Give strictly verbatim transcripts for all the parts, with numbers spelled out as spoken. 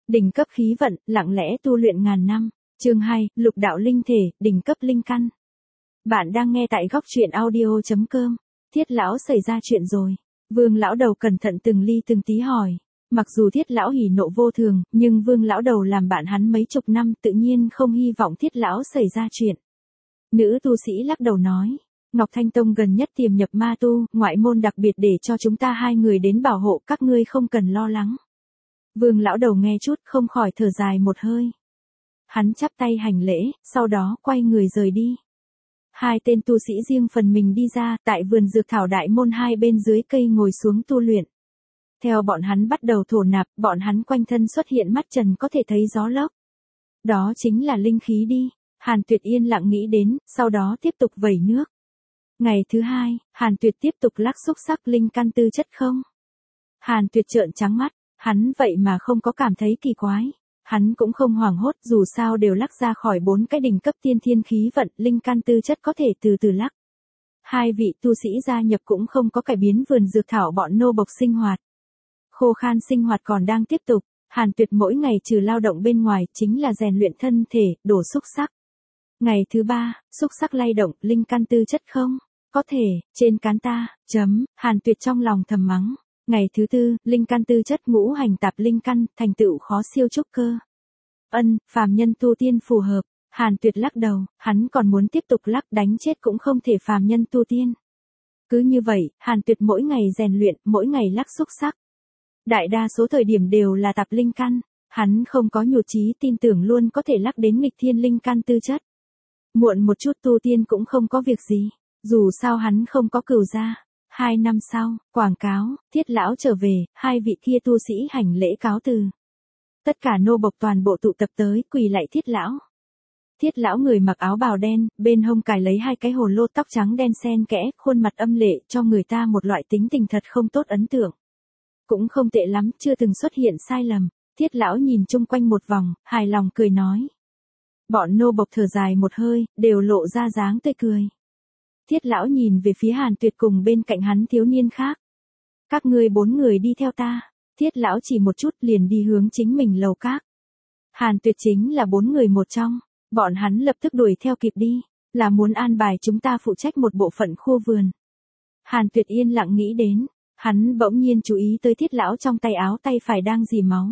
Đỉnh cấp khí vận, lặng lẽ tu luyện ngàn năm. Chương hai, lục đạo linh thể, đỉnh cấp linh căn. Bạn đang nghe tại góc truyện audio chấm com. Thiết lão xảy ra chuyện rồi. Vương lão đầu cẩn thận từng ly từng tí hỏi. Mặc dù thiết lão hỉ nộ vô thường, nhưng vương lão đầu làm bạn hắn mấy chục năm tự nhiên không hy vọng thiết lão xảy ra chuyện. Nữ tu sĩ lắc đầu nói. Ngọc Thanh Tông gần nhất tiềm nhập ma tu, ngoại môn đặc biệt để cho chúng ta hai người đến bảo hộ, các ngươi không cần lo lắng. Vương lão đầu nghe chút không khỏi thở dài một hơi. Hắn chắp tay hành lễ, sau đó quay người rời đi. Hai tên tu sĩ riêng phần mình đi ra, tại vườn dược thảo đại môn hai bên dưới cây ngồi xuống tu luyện. Theo bọn hắn bắt đầu thổ nạp, bọn hắn quanh thân xuất hiện mắt trần có thể thấy gió lốc. Đó chính là linh khí đi. Hàn Tuyệt yên lặng nghĩ đến, sau đó tiếp tục vẩy nước. Ngày thứ hai, Hàn Tuyệt tiếp tục lắc xúc sắc linh căn tư chất không. Hàn Tuyệt trợn trắng mắt, hắn vậy mà không có cảm thấy kỳ quái. Hắn cũng không hoảng hốt, dù sao đều lắc ra khỏi bốn cái đỉnh cấp tiên thiên khí vận, linh căn tư chất có thể từ từ lắc. Hai vị tu sĩ gia nhập cũng không có cải biến vườn dược thảo bọn nô bộc sinh hoạt. Khô khan sinh hoạt còn đang tiếp tục, Hàn Tuyệt mỗi ngày trừ lao động bên ngoài chính là rèn luyện thân thể, đổ xúc sắc. Ngày thứ ba, xúc sắc lay động, linh căn tư chất không? Có thể, trên cán ta, chấm, Hàn Tuyệt trong lòng thầm mắng. Ngày thứ tư, linh căn tư chất ngũ hành tạp linh căn, thành tựu khó siêu trúc cơ. Ân, phàm nhân tu tiên phù hợp, Hàn Tuyệt lắc đầu, hắn còn muốn tiếp tục lắc, đánh chết cũng không thể phàm nhân tu tiên. Cứ như vậy, Hàn Tuyệt mỗi ngày rèn luyện, mỗi ngày lắc xúc sắc. Đại đa số thời điểm đều là tạp linh căn, hắn không có nhụt chí tin tưởng luôn có thể lắc đến nghịch thiên linh căn tư chất. Muộn một chút tu tiên cũng không có việc gì, dù sao hắn không có cửu gia. Hai năm sau, quảng cáo, thiết lão trở về, hai vị kia tu sĩ hành lễ cáo từ. Tất cả nô bộc toàn bộ tụ tập tới, quỳ lạy thiết lão. Thiết lão người mặc áo bào đen, bên hông cài lấy hai cái hồ lô tóc trắng đen xen kẽ, khuôn mặt âm lệ cho người ta một loại tính tình thật không tốt ấn tượng. Cũng không tệ lắm, chưa từng xuất hiện sai lầm. Thiết lão nhìn chung quanh một vòng, hài lòng cười nói. Bọn nô bộc thở dài một hơi, đều lộ ra dáng tươi cười. Thiết lão nhìn về phía Hàn Tuyệt cùng bên cạnh hắn thiếu niên khác. Các ngươi bốn người đi theo ta. Thiết lão chỉ một chút liền đi hướng chính mình lầu các. Hàn Tuyệt chính là bốn người một trong. Bọn hắn lập tức đuổi theo kịp đi. Là muốn an bài chúng ta phụ trách một bộ phận khu vườn. Hàn Tuyệt yên lặng nghĩ đến. Hắn bỗng nhiên chú ý tới thiết lão trong tay áo tay phải đang dì máu.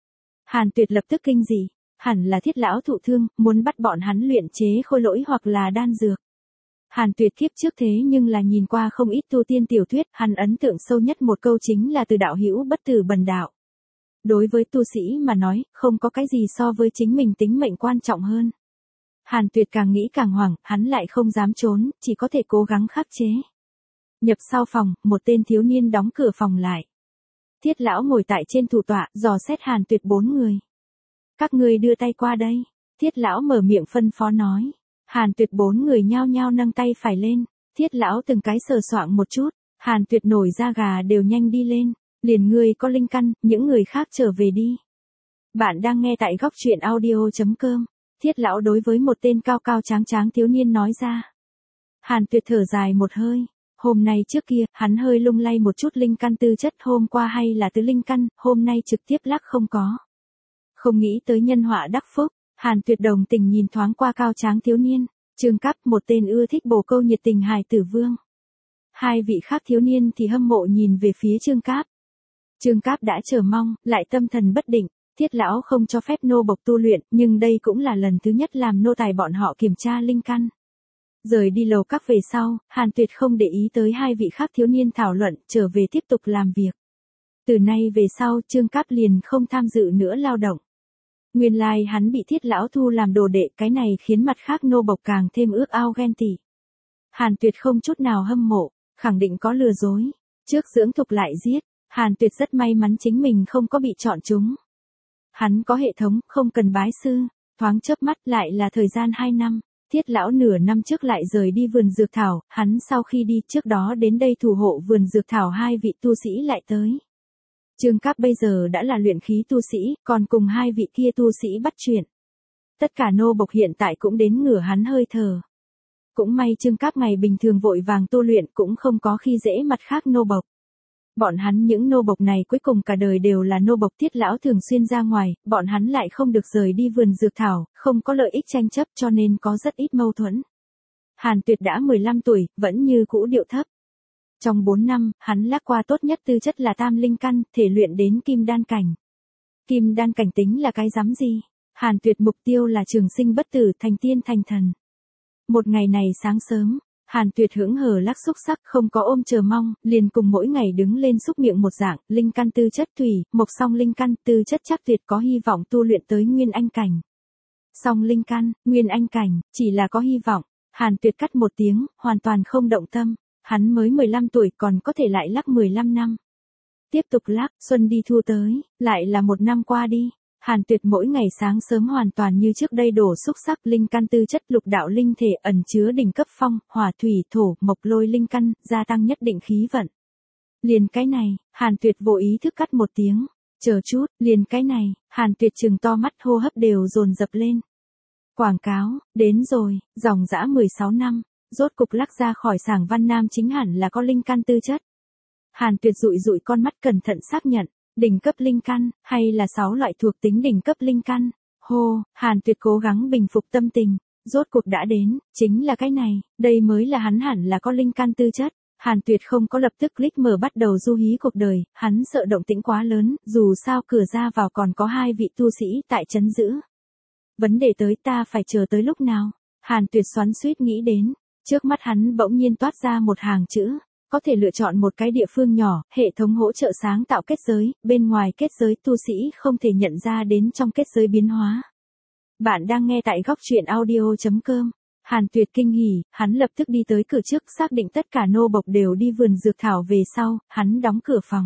Hàn Tuyệt lập tức kinh dị. Hẳn là thiết lão thụ thương, muốn bắt bọn hắn luyện chế khôi lỗi hoặc là đan dược. Hàn Tuyệt kiếp trước thế nhưng là nhìn qua không ít tu tiên tiểu thuyết, hắn ấn tượng sâu nhất một câu chính là từ đạo hữu bất tử bần đạo. Đối với tu sĩ mà nói, không có cái gì so với chính mình tính mệnh quan trọng hơn. Hàn Tuyệt càng nghĩ càng hoảng, hắn lại không dám trốn, chỉ có thể cố gắng khắc chế. Nhập sau phòng, một tên thiếu niên đóng cửa phòng lại. Thiết lão ngồi tại trên thủ tọa, dò xét Hàn Tuyệt bốn người. Các ngươi đưa tay qua đây. Thiết lão mở miệng phân phó nói. Hàn Tuyệt bốn người nhao nhao nâng tay phải lên. Thiết lão từng cái sờ soạng một chút. Hàn Tuyệt nổi da gà đều nhanh đi lên. Liền ngươi có linh căn, những người khác trở về đi. Bạn đang nghe tại góc truyện audio chấm com. Thiết lão đối với một tên cao cao tráng tráng thiếu niên nói ra. Hàn Tuyệt thở dài một hơi. Hôm nay trước kia, hắn hơi lung lay một chút linh căn tư chất, hôm qua hay là tứ linh căn, hôm nay trực tiếp lắc không có. Không nghĩ tới nhân họa đắc phúc, Hàn Tuyệt đồng tình nhìn thoáng qua cao tráng thiếu niên, Trương Cáp một tên ưa thích bồ câu nhiệt tình hài tử vương. Hai vị khác thiếu niên thì hâm mộ nhìn về phía Trương Cáp. Trương Cáp đã chờ mong, lại tâm thần bất định, thiết lão không cho phép nô bộc tu luyện, nhưng đây cũng là lần thứ nhất làm nô tài bọn họ kiểm tra linh căn. Rời đi lầu các về sau, Hàn Tuyệt không để ý tới hai vị khác thiếu niên thảo luận, trở về tiếp tục làm việc. Từ nay về sau, Trương Cáp liền không tham dự nữa lao động. Nguyên lai like hắn bị thiết lão thu làm đồ đệ, cái này khiến mặt khác nô bộc càng thêm ước ao ghen tị. Hàn Tuyệt không chút nào hâm mộ, khẳng định có lừa dối. Trước dưỡng thục lại giết, Hàn Tuyệt rất may mắn chính mình không có bị chọn chúng. Hắn có hệ thống, không cần bái sư, thoáng chớp mắt lại là thời gian hai năm. Thiết lão nửa năm trước lại rời đi vườn dược thảo, hắn sau khi đi trước đó đến đây thủ hộ vườn dược thảo hai vị tu sĩ lại tới. Trương Cáp bây giờ đã là luyện khí tu sĩ, còn cùng hai vị kia tu sĩ bắt chuyện. Tất cả nô bộc hiện tại cũng đến ngửa hắn hơi thở. Cũng may Trương Cáp ngày bình thường vội vàng tu luyện cũng không có khi dễ mặt khác nô bộc. Bọn hắn những nô bộc này cuối cùng cả đời đều là nô bộc, Tiết lão thường xuyên ra ngoài, bọn hắn lại không được rời đi vườn dược thảo, không có lợi ích tranh chấp cho nên có rất ít mâu thuẫn. Hàn Tuyệt đã mười lăm tuổi, vẫn như cũ điệu thấp. Trong bốn năm, hắn lắc qua tốt nhất tư chất là tam linh căn, thể luyện đến kim đan cảnh. Kim đan cảnh tính là cái rắm gì? Hàn Tuyệt mục tiêu là trường sinh bất tử, thành tiên thành thần. Một ngày này sáng sớm, Hàn Tuyệt hững hờ lắc xúc sắc, không có ôm chờ mong, liền cùng mỗi ngày đứng lên xúc miệng một dạng, linh căn tư chất thủy, mộc song linh căn tư chất chắc tuyệt có hy vọng tu luyện tới nguyên anh cảnh. Song linh căn, nguyên anh cảnh, chỉ là có hy vọng. Hàn Tuyệt cắt một tiếng, hoàn toàn không động tâm, hắn mới mười lăm tuổi còn có thể lại lắc mười lăm năm. Tiếp tục lắc, xuân đi thu tới, lại là một năm qua đi. Hàn Tuyệt mỗi ngày sáng sớm hoàn toàn như trước đây đổ xúc sắc, linh căn tư chất lục đạo linh thể ẩn chứa đỉnh cấp phong, hỏa thủy thổ, mộc lôi linh căn, gia tăng nhất định khí vận. Liền cái này, Hàn Tuyệt vô ý thức cắt một tiếng, chờ chút, liền cái này, Hàn Tuyệt trừng to mắt, hô hấp đều dồn dập lên. Quảng cáo, đến rồi, dòng dã mười sáu năm, rốt cục lắc ra khỏi sảng Văn Nam chính hẳn là có linh căn tư chất. Hàn Tuyệt dụi dụi con mắt cẩn thận xác nhận. Đỉnh cấp linh căn, hay là sáu loại thuộc tính đỉnh cấp linh căn? Hô, Hàn Tuyệt cố gắng bình phục tâm tình, rốt cuộc đã đến, chính là cái này, đây mới là hắn hẳn là có linh căn tư chất. Hàn Tuyệt không có lập tức click mở bắt đầu du hí cuộc đời, hắn sợ động tĩnh quá lớn, dù sao cửa ra vào còn có hai vị tu sĩ tại trấn giữ. Vấn đề tới ta phải chờ tới lúc nào? Hàn Tuyệt xoắn xuýt nghĩ đến, trước mắt hắn bỗng nhiên toát ra một hàng chữ. Có thể lựa chọn một cái địa phương nhỏ, hệ thống hỗ trợ sáng tạo kết giới, bên ngoài kết giới tu sĩ không thể nhận ra đến trong kết giới biến hóa. Bạn đang nghe tại góc truyện audio chấm com. Hàn Tuyệt kinh hỉ, hắn lập tức đi tới cửa trước xác định tất cả nô bộc đều đi vườn dược thảo về sau, hắn đóng cửa phòng.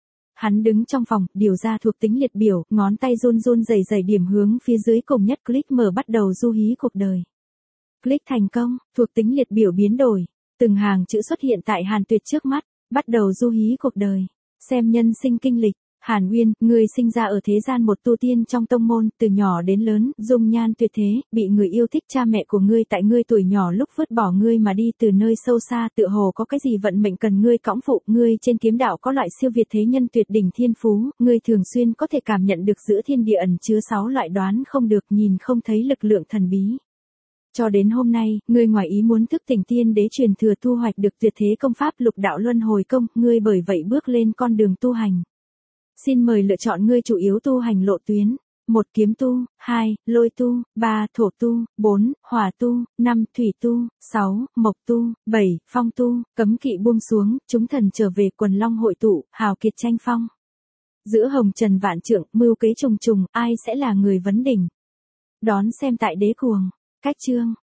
Hắn đứng trong phòng, điều ra thuộc tính liệt biểu, ngón tay run run rẩy rẩy điểm hướng phía dưới cùng nhất click mở bắt đầu du hí cuộc đời. Click thành công, thuộc tính liệt biểu biến đổi. Từng hàng chữ xuất hiện tại Hàn Tuyệt trước mắt, bắt đầu du hí cuộc đời. Xem nhân sinh kinh lịch, Hàn Uyên, người sinh ra ở thế gian một tu tiên trong tông môn, từ nhỏ đến lớn, dung nhan tuyệt thế, bị người yêu thích, cha mẹ của ngươi tại ngươi tuổi nhỏ lúc vứt bỏ ngươi mà đi từ nơi sâu xa, tựa hồ có cái gì vận mệnh cần ngươi cõng phụ, ngươi trên kiếm đạo có loại siêu việt thế nhân tuyệt đỉnh thiên phú, ngươi thường xuyên có thể cảm nhận được giữa thiên địa ẩn chứa sáu loại đoán không được, nhìn không thấy lực lượng thần bí. Cho đến hôm nay, ngươi ngoài ý muốn thức tỉnh tiên đế truyền thừa thu hoạch được tuyệt thế công pháp lục đạo luân hồi công, ngươi bởi vậy bước lên con đường tu hành. Xin mời lựa chọn ngươi chủ yếu tu hành lộ tuyến. một Kiếm tu, hai Lôi tu, ba Thổ tu, bốn Hỏa tu, năm Thủy tu, sáu Mộc tu, bảy Phong tu, cấm kỵ buông xuống, chúng thần trở về, quần long hội tụ, hào kiệt tranh phong. Giữa hồng trần vạn trượng, mưu kế trùng trùng, ai sẽ là người vấn đỉnh? Đón xem tại Đế Cuồng. Cách chương